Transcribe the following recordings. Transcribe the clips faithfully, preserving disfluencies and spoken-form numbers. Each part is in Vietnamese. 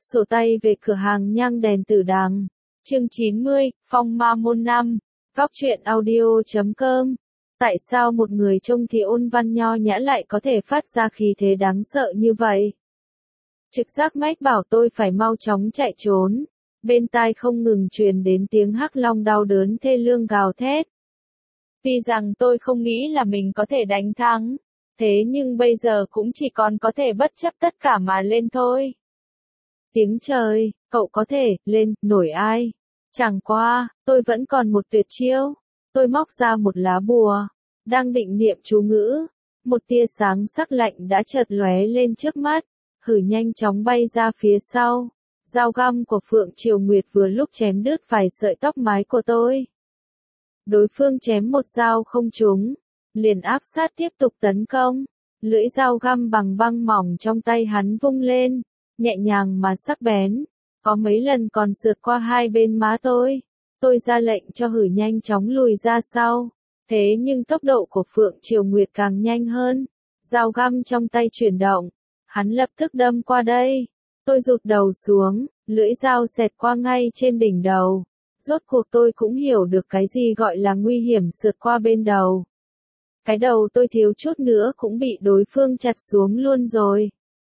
Sổ tay về cửa hàng nhang đèn tử đằng. Chương chín mươi, Phong Ma Môn năm. Góc truyện audio chấm com. Tại sao một người trông thì ôn văn nho nhã lại có thể phát ra khí thế đáng sợ như vậy? Trực giác mách bảo tôi phải mau chóng chạy trốn. Bên tai không ngừng truyền đến tiếng hắc long đau đớn thê lương gào thét. Tuy rằng tôi không nghĩ là mình có thể đánh thắng, thế nhưng bây giờ cũng chỉ còn có thể bất chấp tất cả mà lên thôi. Tiếng trời, cậu có thể lên nổi ai? Chẳng qua, tôi vẫn còn một tuyệt chiêu. Tôi móc ra một lá bùa, đang định niệm chú ngữ, một tia sáng sắc lạnh đã chợt lóe lên trước mắt, hử nhanh chóng bay ra phía sau. Dao găm của Phượng Triều Nguyệt vừa lúc chém đứt vài sợi tóc mái của tôi. Đối phương chém một dao không trúng, liền áp sát tiếp tục tấn công. Lưỡi dao găm bằng băng mỏng trong tay hắn vung lên, nhẹ nhàng mà sắc bén, có mấy lần còn sượt qua hai bên má tôi. Tôi ra lệnh cho hử nhanh chóng lùi ra sau, thế nhưng tốc độ của Phượng Triều Nguyệt càng nhanh hơn. Dao găm trong tay chuyển động, hắn lập tức đâm qua đây. Tôi rụt đầu xuống, lưỡi dao xẹt qua ngay trên đỉnh đầu. Rốt cuộc tôi cũng hiểu được cái gì gọi là nguy hiểm sượt qua bên đầu. Cái đầu tôi thiếu chút nữa cũng bị đối phương chặt xuống luôn rồi.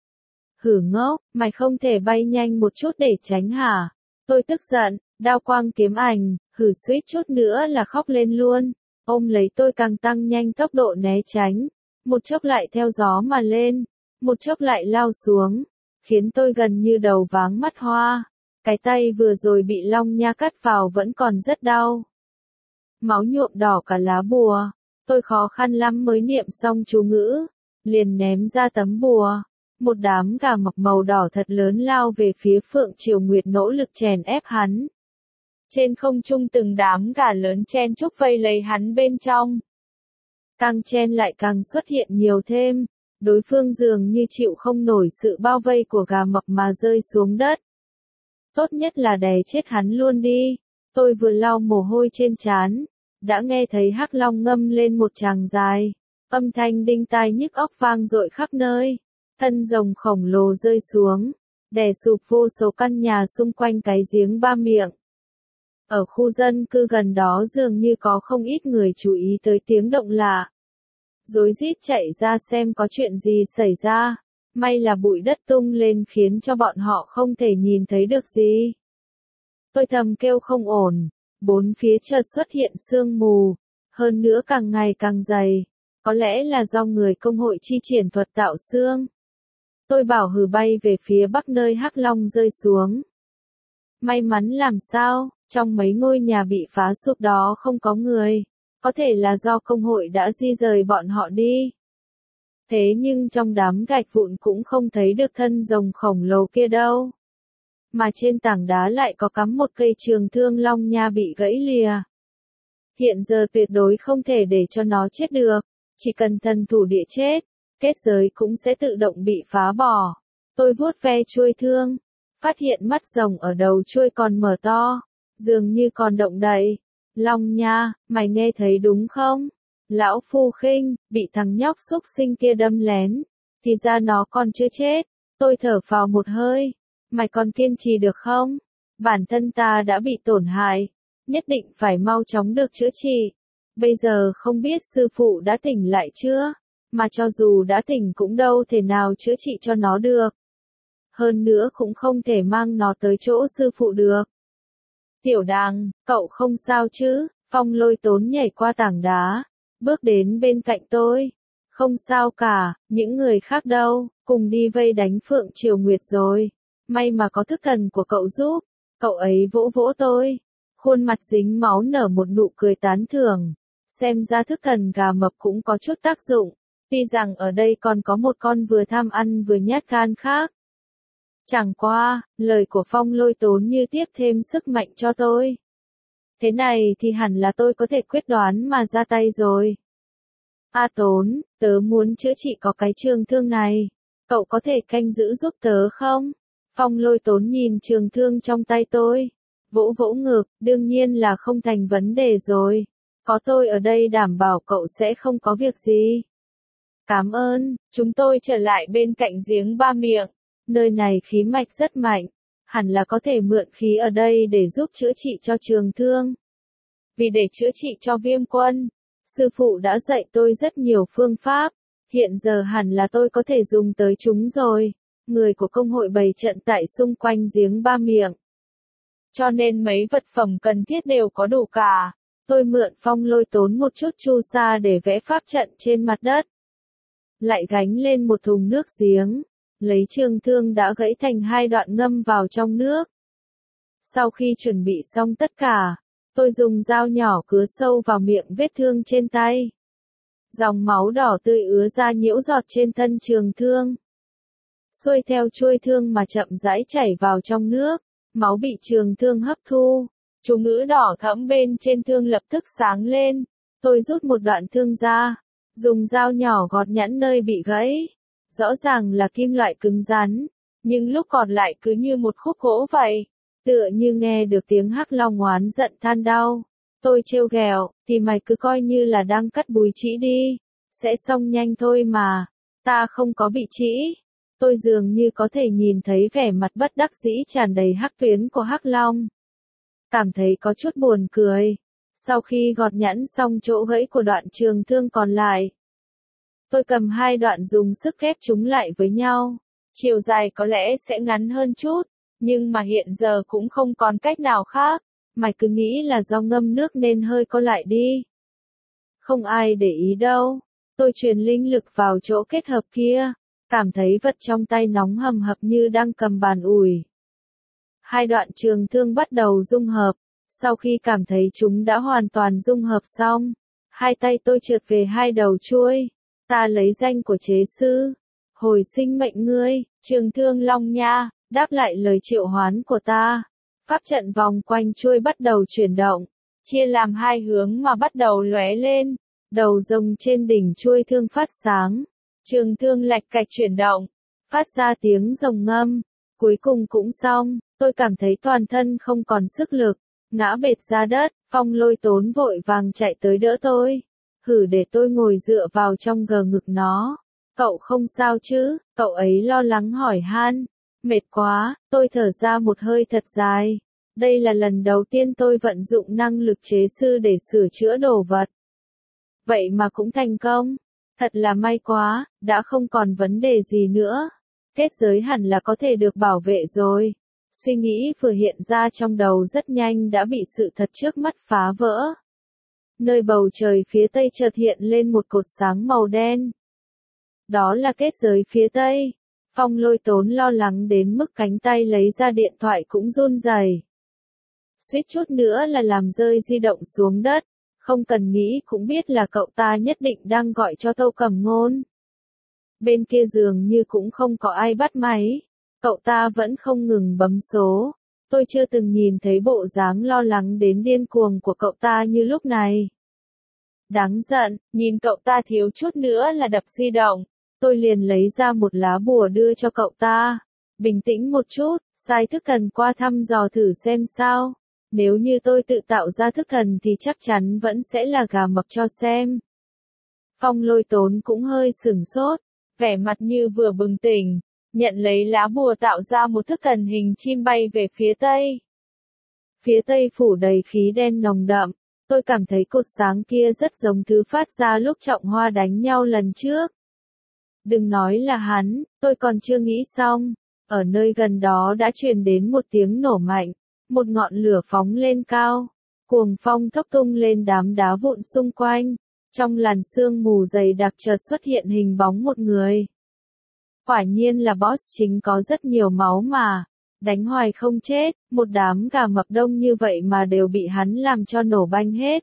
Hử ngốc, mày không thể bay nhanh một chút để tránh hả? Tôi tức giận, đao quang kiếm ảnh, hử suýt chút nữa là khóc lên luôn. Ôm lấy tôi càng tăng nhanh tốc độ né tránh. Một chốc lại theo gió mà lên, một chốc lại lao xuống, khiến tôi gần như đầu váng mắt hoa. Cái tay vừa rồi bị long nha cắt vào vẫn còn rất đau. Máu nhuộm đỏ cả lá bùa. Tôi khó khăn lắm mới niệm xong chú ngữ, liền ném ra tấm bùa. Một đám gà mọc màu đỏ thật lớn lao về phía Phượng Triều Nguyệt nỗ lực chèn ép hắn. Trên không trung từng đám gà lớn chen chúc vây lấy hắn bên trong. Càng chen lại càng xuất hiện nhiều thêm, đối phương dường như chịu không nổi sự bao vây của gà mập mà rơi xuống đất. Tốt nhất là đè chết hắn luôn đi. Tôi vừa lau mồ hôi trên trán, đã nghe thấy hắc long ngâm lên một tràng dài, âm thanh đinh tai nhức óc vang dội khắp nơi. Thân rồng khổng lồ rơi xuống, đè sụp vô số căn nhà xung quanh cái giếng ba miệng. Ở khu dân cư gần đó dường như có không ít người chú ý tới tiếng động lạ, rối rít chạy ra xem có chuyện gì xảy ra. May là bụi đất tung lên khiến cho bọn họ không thể nhìn thấy được gì. Tôi thầm kêu không ổn, bốn phía chợt xuất hiện sương mù, hơn nữa càng ngày càng dày, có lẽ là do người công hội chi triển thuật tạo sương. Tôi bảo hử bay về phía bắc nơi hắc long rơi xuống. May mắn làm sao, trong mấy ngôi nhà bị phá sụp đó không có người, có thể là do công hội đã di rời bọn họ đi. Thế nhưng trong đám gạch vụn cũng không thấy được thân rồng khổng lồ kia đâu. Mà trên tảng đá lại có cắm một cây trường thương long nha bị gãy lìa. Hiện giờ tuyệt đối không thể để cho nó chết được, chỉ cần thần thủ địa chết, kết giới cũng sẽ tự động bị phá bỏ. Tôi vuốt ve chuôi thương, phát hiện mắt rồng ở đầu chuôi còn mở to, dường như còn động đậy. Long nha, mày nghe thấy đúng không? Lão phu khinh, bị thằng nhóc xúc sinh kia đâm lén, thì ra nó còn chưa chết. Tôi thở phào một hơi, mày còn kiên trì được không? Bản thân ta đã bị tổn hại, nhất định phải mau chóng được chữa trị. Bây giờ không biết sư phụ đã tỉnh lại chưa, mà cho dù đã tỉnh cũng đâu thể nào chữa trị cho nó được. Hơn nữa cũng không thể mang nó tới chỗ sư phụ được. Tiểu Đằng, cậu không sao chứ? Phong Lôi Tốn nhảy qua tảng đá, bước đến bên cạnh tôi. Không sao cả, những người khác đâu, cùng đi vây đánh Phượng Triều Nguyệt rồi. May mà có thức thần của cậu giúp. Cậu ấy vỗ vỗ tôi, khuôn mặt dính máu nở một nụ cười tán thưởng. Xem ra thức thần gà mập cũng có chút tác dụng, tuy rằng ở đây còn có một con vừa tham ăn vừa nhát gan khác. Chẳng qua, lời của Phong Lôi Tốn như tiếp thêm sức mạnh cho tôi. Thế này thì hẳn là tôi có thể quyết đoán mà ra tay rồi. A Tốn, tớ muốn chữa trị có cái trường thương này. Cậu có thể canh giữ giúp tớ không? Phong Lôi Tốn nhìn trường thương trong tay tôi, vỗ vỗ ngực, đương nhiên là không thành vấn đề rồi. Có tôi ở đây đảm bảo cậu sẽ không có việc gì. Cảm ơn, chúng tôi trở lại bên cạnh giếng ba miệng. Nơi này khí mạch rất mạnh, hẳn là có thể mượn khí ở đây để giúp chữa trị cho trường thương. Vì để chữa trị cho Viêm Quân, sư phụ đã dạy tôi rất nhiều phương pháp, hiện giờ hẳn là tôi có thể dùng tới chúng rồi. Người của công hội bày trận tại xung quanh giếng Ba Miệng. Cho nên mấy vật phẩm cần thiết đều có đủ cả. Tôi mượn Phong Lôi Tốn một chút chu sa để vẽ pháp trận trên mặt đất. Lại gánh lên một thùng nước giếng, lấy trường thương đã gãy thành hai đoạn ngâm vào trong nước. Sau khi chuẩn bị xong tất cả, tôi dùng dao nhỏ cứa sâu vào miệng vết thương trên tay. Dòng máu đỏ tươi ứa ra nhiễu giọt trên thân trường thương. Xuôi theo chuôi thương mà chậm rãi chảy vào trong nước, máu bị trường thương hấp thu. Chú ngữ đỏ thẫm bên trên thương lập tức sáng lên. Tôi rút một đoạn thương ra, dùng dao nhỏ gọt nhẵn nơi bị gãy. Rõ ràng là kim loại cứng rắn, nhưng lúc còn lại cứ như một khúc gỗ vậy. Tựa như nghe được tiếng hắc long oán giận than đau. Tôi trêu ghẹo, thì mày cứ coi như là đang cắt bùi trĩ đi. Sẽ xong nhanh thôi mà. Ta không có bị trĩ. Tôi dường như có thể nhìn thấy vẻ mặt bất đắc dĩ tràn đầy hắc tuyến của hắc long. Cảm thấy có chút buồn cười. Sau khi gọt nhẵn xong chỗ gãy của đoạn trường thương còn lại, tôi cầm hai đoạn dùng sức ghép chúng lại với nhau. Chiều dài có lẽ sẽ ngắn hơn chút, nhưng mà hiện giờ cũng không còn cách nào khác. Mày cứ nghĩ là do ngâm nước nên hơi co lại đi. Không ai để ý đâu. Tôi truyền linh lực vào chỗ kết hợp kia, cảm thấy vật trong tay nóng hầm hập như đang cầm bàn ủi. Hai đoạn trường thương bắt đầu dung hợp. Sau khi cảm thấy chúng đã hoàn toàn dung hợp xong, hai tay tôi trượt về hai đầu chuôi. Ta lấy danh của chế sư, hồi sinh mệnh ngươi, trường thương Long Nha, đáp lại lời triệu hoán của ta. Pháp trận vòng quanh chuôi bắt đầu chuyển động, chia làm hai hướng mà bắt đầu lóe lên. Đầu rồng trên đỉnh chuôi thương phát sáng, trường thương lạch cạch chuyển động, phát ra tiếng rồng ngâm. Cuối cùng cũng xong, tôi cảm thấy toàn thân không còn sức lực, ngã bệt ra đất. Phong Lôi Tốn vội vàng chạy tới đỡ tôi. Hử, để tôi ngồi dựa vào trong gờ ngực nó. Cậu không sao chứ? Cậu ấy lo lắng hỏi han. Mệt quá, tôi thở ra một hơi thật dài. Đây là lần đầu tiên tôi vận dụng năng lực chế sư để sửa chữa đồ vật. Vậy mà cũng thành công. Thật là may quá, đã không còn vấn đề gì nữa. Kết giới hẳn là có thể được bảo vệ rồi. Suy nghĩ vừa hiện ra trong đầu rất nhanh đã bị sự thật trước mắt phá vỡ. Nơi bầu trời phía tây chợt hiện lên một cột sáng màu đen. Đó là kết giới phía tây. Phong Lôi Tốn lo lắng đến mức cánh tay lấy ra điện thoại cũng run rẩy. Suýt chút nữa là làm rơi di động xuống đất. Không cần nghĩ cũng biết là cậu ta nhất định đang gọi cho Tâu Cẩm Ngôn. Bên kia dường như cũng không có ai bắt máy. Cậu ta vẫn không ngừng bấm số. Tôi chưa từng nhìn thấy bộ dáng lo lắng đến điên cuồng của cậu ta như lúc này. Đáng giận, nhìn cậu ta thiếu chút nữa là đập di động. Tôi liền lấy ra một lá bùa đưa cho cậu ta. Bình tĩnh một chút, sai thức thần qua thăm dò thử xem sao. Nếu như tôi tự tạo ra thức thần thì chắc chắn vẫn sẽ là gà mập cho xem. Phong Lôi Tốn cũng hơi sửng sốt, vẻ mặt như vừa bừng tỉnh, nhận lấy lá bùa tạo ra một thức thần hình chim bay về phía tây. Phía tây phủ đầy khí đen nồng đậm, tôi cảm thấy cột sáng kia rất giống thứ phát ra lúc Trọng Hoa đánh nhau lần trước. Đừng nói là hắn, tôi còn chưa nghĩ xong, ở nơi gần đó đã truyền đến một tiếng nổ mạnh. Một ngọn lửa phóng lên cao, cuồng phong thốc tung lên đám đá vụn xung quanh, trong làn sương mù dày đặc chợt xuất hiện hình bóng một người. Quả nhiên là boss chính có rất nhiều máu mà, đánh hoài không chết, một đám gà mập đông như vậy mà đều bị hắn làm cho nổ banh hết.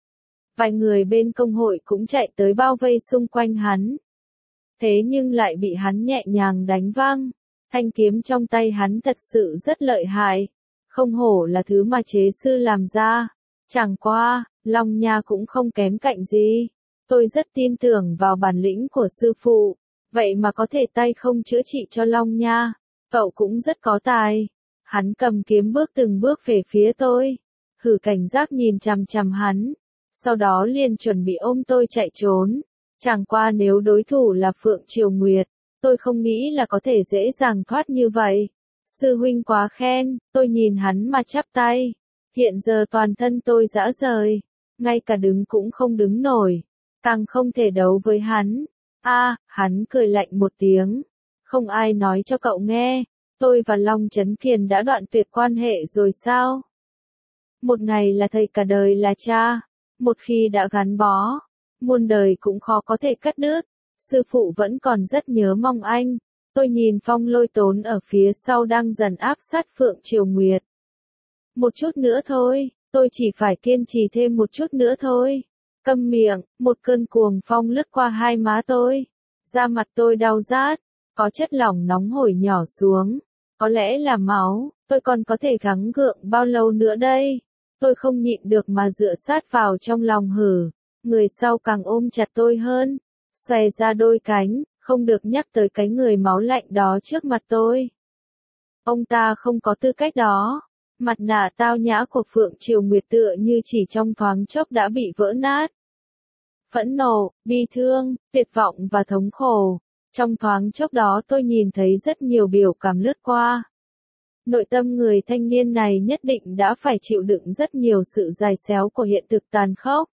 Vài người bên công hội cũng chạy tới bao vây xung quanh hắn. Thế nhưng lại bị hắn nhẹ nhàng đánh văng, thanh kiếm trong tay hắn thật sự rất lợi hại. Không hổ là thứ mà chế sư làm ra. Chẳng qua, Long Nha cũng không kém cạnh gì. Tôi rất tin tưởng vào bản lĩnh của sư phụ. Vậy mà có thể tay không chữa trị cho Long Nha. Cậu cũng rất có tài. Hắn cầm kiếm bước từng bước về phía tôi. Hử, cảnh giác nhìn chằm chằm hắn. Sau đó liền chuẩn bị ôm tôi chạy trốn. Chẳng qua nếu đối thủ là Phượng Triều Nguyệt, tôi không nghĩ là có thể dễ dàng thoát như vậy. Sư huynh quá khen, tôi nhìn hắn mà chắp tay. Hiện giờ toàn thân tôi rã rời, ngay cả đứng cũng không đứng nổi, càng không thể đấu với hắn. A, à, hắn cười lạnh một tiếng. Không ai nói cho cậu nghe, tôi và Long Chấn Kiền đã đoạn tuyệt quan hệ rồi sao? Một ngày là thầy cả đời là cha, một khi đã gắn bó, muôn đời cũng khó có thể cắt đứt. Sư phụ vẫn còn rất nhớ mong anh. Tôi nhìn Phong Lôi Tốn ở phía sau đang dần áp sát Phượng Triều Nguyệt. Một chút nữa thôi, tôi chỉ phải kiên trì thêm một chút nữa thôi. Câm miệng, một cơn cuồng phong lướt qua hai má tôi. Da mặt tôi đau rát, có chất lỏng nóng hổi nhỏ xuống. Có lẽ là máu, tôi còn có thể gắng gượng bao lâu nữa đây? Tôi không nhịn được mà dựa sát vào trong lòng hử. Người sau càng ôm chặt tôi hơn, xòe ra đôi cánh, không được nhắc tới cái người máu lạnh đó trước mặt tôi. Ông ta không có tư cách đó. Mặt nạ tao nhã của Phượng Triều Nguyệt tựa như chỉ trong thoáng chốc đã bị vỡ nát. Phẫn nộ, bi thương, tuyệt vọng và thống khổ. Trong thoáng chốc đó tôi nhìn thấy rất nhiều biểu cảm lướt qua. Nội tâm người thanh niên này nhất định đã phải chịu đựng rất nhiều sự dai xéo của hiện thực tàn khốc.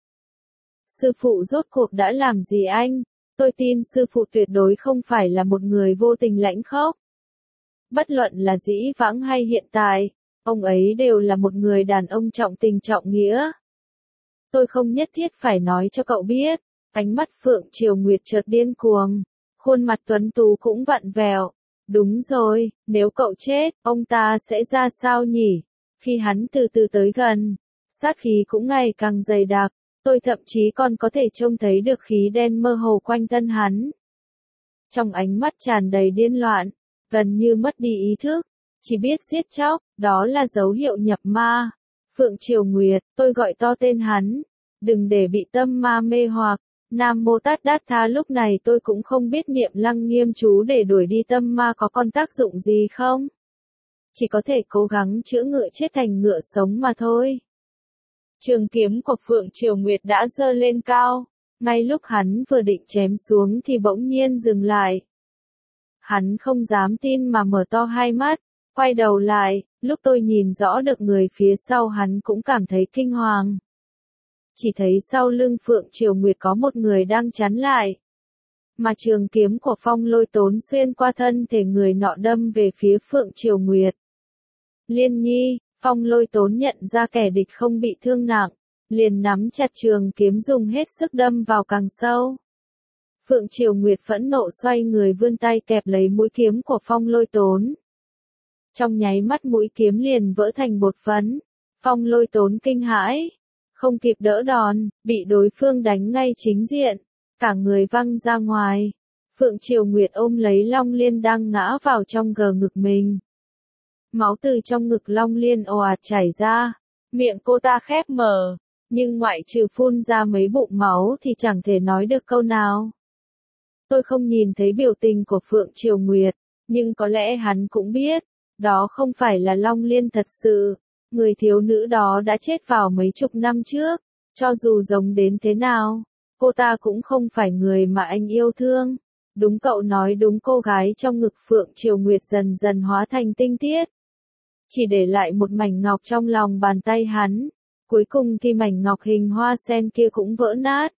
Sư phụ rốt cuộc đã làm gì anh? Tôi tin sư phụ tuyệt đối không phải là một người vô tình lãnh khốc. Bất luận là dĩ vãng hay hiện tại, ông ấy đều là một người đàn ông trọng tình trọng nghĩa. Tôi không nhất thiết phải nói cho cậu biết. Ánh mắt Phượng Triều Nguyệt chợt điên cuồng, khuôn mặt tuấn tú cũng vặn vẹo. Đúng rồi, nếu cậu chết, ông ta sẽ ra sao nhỉ? Khi hắn từ từ tới gần, sát khí cũng ngày càng dày đặc, tôi thậm chí còn có thể trông thấy được khí đen mơ hồ quanh thân hắn. Trong ánh mắt tràn đầy điên loạn, gần như mất đi ý thức, chỉ biết giết chóc, đó là dấu hiệu nhập ma. Phượng Triều Nguyệt, tôi gọi to tên hắn, đừng để bị tâm ma mê hoặc. Nam Mô Tát Đát Tha. Lúc này tôi cũng không biết niệm Lăng Nghiêm chú để đuổi đi tâm ma có còn tác dụng gì không. Chỉ có thể cố gắng chữa ngựa chết thành ngựa sống mà thôi. Trường kiếm của Phượng Triều Nguyệt đã giơ lên cao. Ngay lúc hắn vừa định chém xuống thì bỗng nhiên dừng lại. Hắn không dám tin mà mở to hai mắt, quay đầu lại, lúc tôi nhìn rõ được người phía sau hắn cũng cảm thấy kinh hoàng. Chỉ thấy sau lưng Phượng Triều Nguyệt có một người đang chắn lại. Mà trường kiếm của Phong Lôi Tốn xuyên qua thân thể người nọ đâm về phía Phượng Triều Nguyệt. Liên Nhi, Phong Lôi Tốn nhận ra kẻ địch không bị thương nặng, liền nắm chặt trường kiếm dùng hết sức đâm vào càng sâu. Phượng Triều Nguyệt phẫn nộ xoay người vươn tay kẹp lấy mũi kiếm của Phong Lôi Tốn. Trong nháy mắt mũi kiếm liền vỡ thành bột phấn. Phong Lôi Tốn kinh hãi, không kịp đỡ đòn, bị đối phương đánh ngay chính diện, cả người văng ra ngoài. Phượng Triều Nguyệt ôm lấy Long Liên đang ngã vào trong gờ ngực mình. Máu từ trong ngực Long Liên ồ ạt chảy ra, miệng cô ta khép mở, nhưng ngoại trừ phun ra mấy bụng máu thì chẳng thể nói được câu nào. Tôi không nhìn thấy biểu tình của Phượng Triều Nguyệt, nhưng có lẽ hắn cũng biết, đó không phải là Long Liên thật sự. Người thiếu nữ đó đã chết vào mấy chục năm trước, cho dù giống đến thế nào, cô ta cũng không phải người mà anh yêu thương. Đúng, cậu nói đúng, cô gái trong ngực Phượng Triều Nguyệt dần dần hóa thành tinh tiết. Chỉ để lại một mảnh ngọc trong lòng bàn tay hắn, cuối cùng thì mảnh ngọc hình hoa sen kia cũng vỡ nát.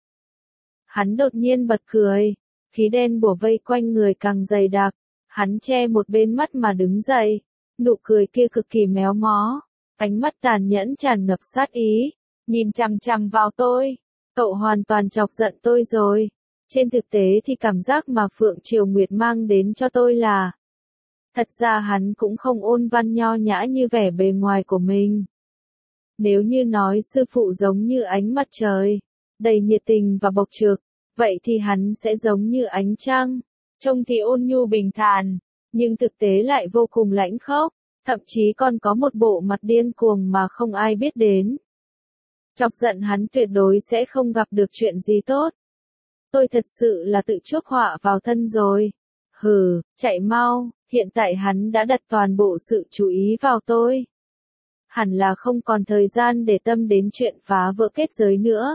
Hắn đột nhiên bật cười, khí đen bủa vây quanh người càng dày đặc, hắn che một bên mắt mà đứng dậy, nụ cười kia cực kỳ méo mó. Ánh mắt tàn nhẫn tràn ngập sát ý, nhìn chằm chằm vào tôi. Cậu hoàn toàn chọc giận tôi rồi. Trên thực tế thì cảm giác mà Phượng Triều Nguyệt mang đến cho tôi là, thật ra hắn cũng không ôn văn nho nhã như vẻ bề ngoài của mình. Nếu như nói sư phụ giống như ánh mặt trời, đầy nhiệt tình và bộc trực, vậy thì hắn sẽ giống như ánh trăng, trông thì ôn nhu bình thản, nhưng thực tế lại vô cùng lãnh khốc. Thậm chí còn có một bộ mặt điên cuồng mà không ai biết đến. Chọc giận hắn tuyệt đối sẽ không gặp được chuyện gì tốt. Tôi thật sự là tự chuốc họa vào thân rồi. Hừ, chạy mau, hiện tại hắn đã đặt toàn bộ sự chú ý vào tôi. Hẳn là không còn thời gian để tâm đến chuyện phá vỡ kết giới nữa.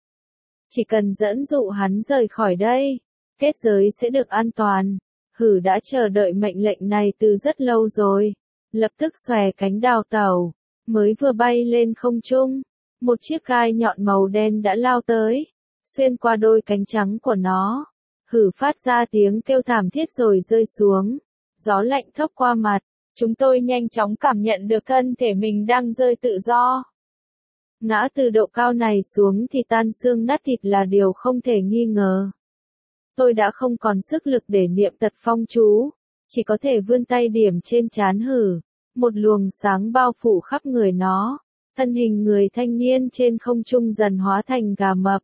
Chỉ cần dẫn dụ hắn rời khỏi đây, kết giới sẽ được an toàn. Hừ, đã chờ đợi mệnh lệnh này từ rất lâu rồi. lập tức xòe cánh đào tẩu, mới vừa bay lên không trung, một chiếc gai nhọn màu đen đã lao tới, xuyên qua đôi cánh trắng của nó, hử phát ra tiếng kêu thảm thiết rồi rơi xuống, gió lạnh thốc qua mặt, chúng tôi nhanh chóng cảm nhận được thân thể mình đang rơi tự do. Ngã từ độ cao này xuống thì tan xương nát thịt là điều không thể nghi ngờ. Tôi đã không còn sức lực để niệm tật phong chú, chỉ có thể vươn tay điểm trên trán hử, một luồng sáng bao phủ khắp người nó, thân hình người thanh niên trên không trung dần hóa thành gà mập.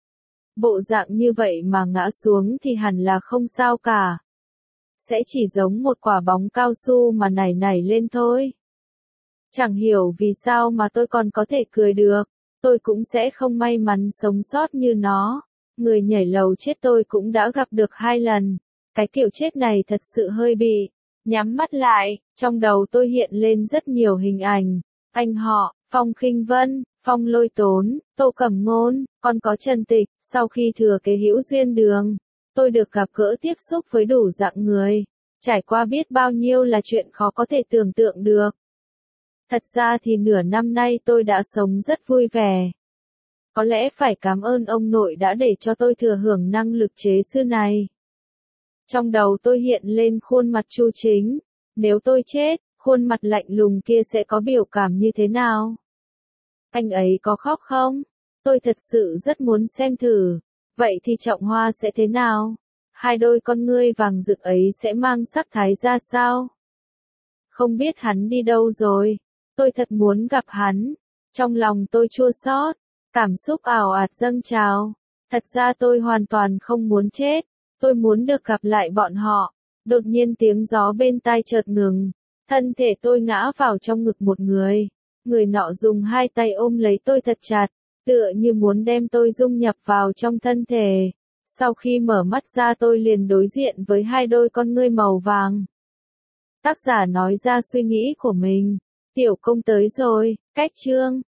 Bộ dạng như vậy mà ngã xuống thì hẳn là không sao cả. Sẽ chỉ giống một quả bóng cao su mà nảy nảy lên thôi. Chẳng hiểu vì sao mà tôi còn có thể cười được, tôi cũng sẽ không may mắn sống sót như nó. Người nhảy lầu chết tôi cũng đã gặp được hai lần, cái kiểu chết này thật sự hơi bị. Nhắm mắt lại, trong đầu tôi hiện lên rất nhiều hình ảnh, anh họ, Phong Khinh Vân, Phong Lôi Tốn, Tô Cẩm Ngôn, còn có Trần Tịch. Sau khi thừa kế hữu duyên đường, tôi được gặp gỡ tiếp xúc với đủ dạng người, trải qua biết bao nhiêu là chuyện khó có thể tưởng tượng được. Thật ra thì nửa năm nay tôi đã sống rất vui vẻ. Có lẽ phải cảm ơn ông nội đã để cho tôi thừa hưởng năng lực chế sư này. Trong đầu tôi hiện lên khuôn mặt Chu Chính, nếu tôi chết, khuôn mặt lạnh lùng kia sẽ có biểu cảm như thế nào? Anh ấy có khóc không? Tôi thật sự rất muốn xem thử. Vậy thì Trọng Hoa sẽ thế nào? Hai đôi con ngươi vàng rực ấy sẽ mang sắc thái ra sao? Không biết hắn đi đâu rồi? Tôi thật muốn gặp hắn. Trong lòng tôi chua xót, cảm xúc ảo ạt dâng trào. Thật ra tôi hoàn toàn không muốn chết. Tôi muốn được gặp lại bọn họ. Đột nhiên tiếng gió bên tai chợt ngừng. Thân thể tôi ngã vào trong ngực một người. Người nọ dùng hai tay ôm lấy tôi thật chặt, tựa như muốn đem tôi dung nhập vào trong thân thể. Sau khi mở mắt ra tôi liền đối diện với hai đôi con ngươi màu vàng. Tác giả nói ra suy nghĩ của mình. Tiểu công tới rồi, cách chương.